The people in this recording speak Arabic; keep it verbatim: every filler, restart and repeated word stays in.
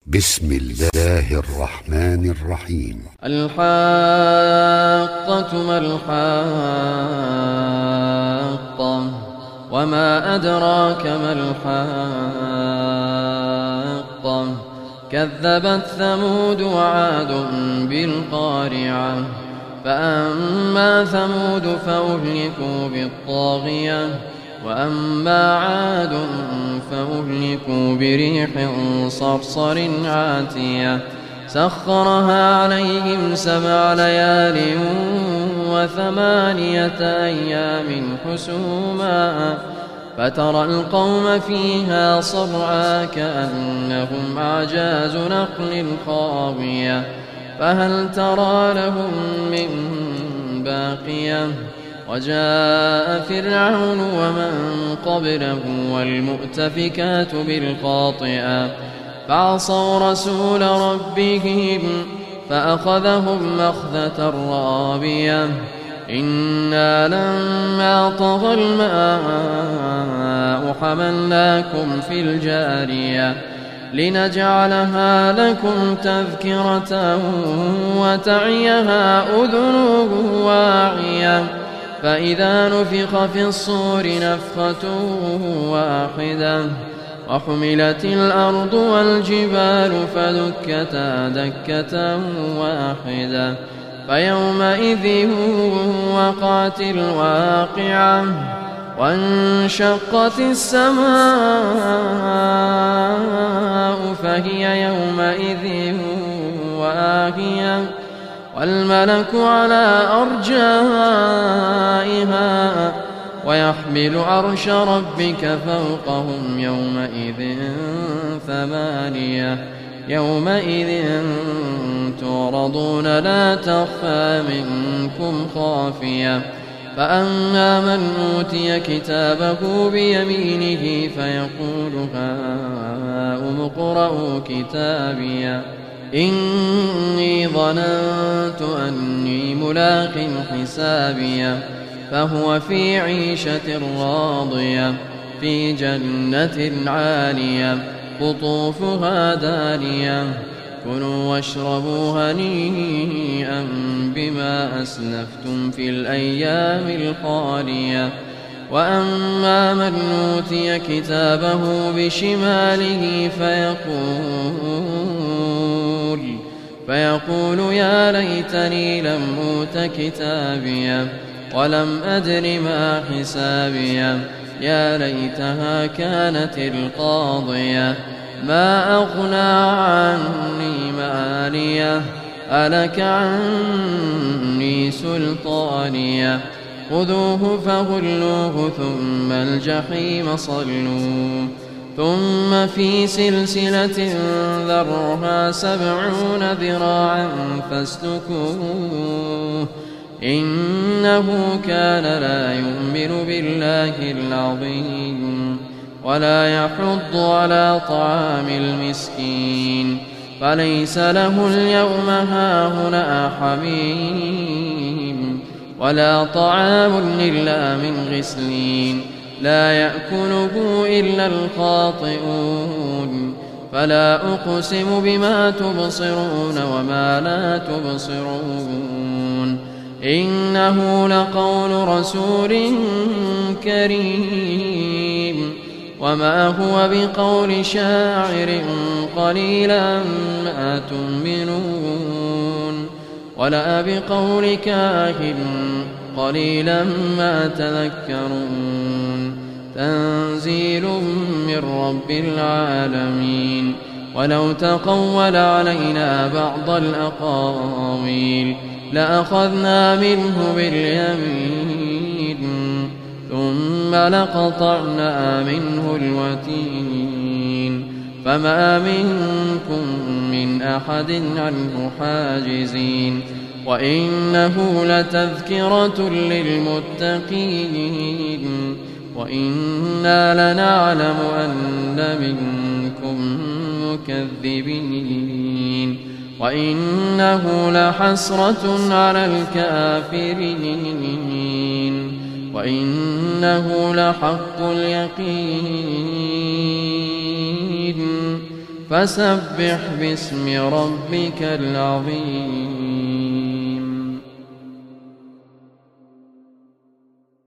بسم الله الرحمن الرحيم. الحاقة ما الحاقة وما أدراك ما الحاقة كذبت ثمود وعاد بالقارعة فأما ثمود فأهلكوا بالطاغية وأما عاد فأهلكوا بريح صرصر عاتية سخرها عليهم سبع ليال وثمانية أيام حسوما فترى القوم فيها صرعى كأنهم أعجاز نخل خاوية فهل ترى لهم من باقية وجاء فرعون ومن قبله والمؤتفكات بالخاطئة فعصوا رسول ربهم فأخذهم أخذة رابية إنا لما طغى الماء حملناكم في الجارية لنجعلها لكم تذكرة وتعيها أذن واعية فإذا نفخ في الصور نفخة واحدة وحملت الأرض والجبال فدكتا دكة واحدة فيومئذ وقعت الواقعة وانشقت السماء فهي يومئذ واهية والملك على أرجائها ويحمل عرش ربك فوقهم يومئذ ثمانية يومئذ تعرضون لا تخفى منكم خافية فأما من أوتي كتابه بيمينه فيقول هاؤم اقرءوا كتابيه إني ظننت أني ملاق حسابيه فهو في عيشة راضية في جنة عالية قطوفها دانية كلوا واشربوا هنيئا بما أسلفتم في الأيام الخالية وأما من أوتي كتابه بشماله فيقول فيقول يا ليتني لم أوت كتابيه ولم أدر ما حسابيه يا ليتها كانت القاضية ما أغنى عني ماليه هلك عني سلطانيه خذوه فغلوه ثم الجحيم صلوه ثم في سلسلة ذرعها سبعون ذراعا فاسلكوه إنه كان لا يؤمن بالله العظيم ولا يحض على طعام المسكين فليس له اليوم هاهنا حميم ولا طعام إلا من غسلين لا يأكله إلا الخاطئون فلا أقسم بما تبصرون وما لا تبصرون إنه لقول رسول كريم وما هو بقول شاعر قليلا ما تؤمنون ولا بقول كاهن قليلا ما تذكرون تنزيل من رب العالمين ولو تقول علينا بعض الأقاويل لأخذنا منه باليمين ثم لقطعنا منه الوتين فما منكم من أحد عنه حاجزين وإنه لتذكرة للمتقين وإنا لنعلم أن منكم مكذبين وإنه لحسرة على الكافرين وإنه لحق اليقين فسبح باسم ربك العظيم.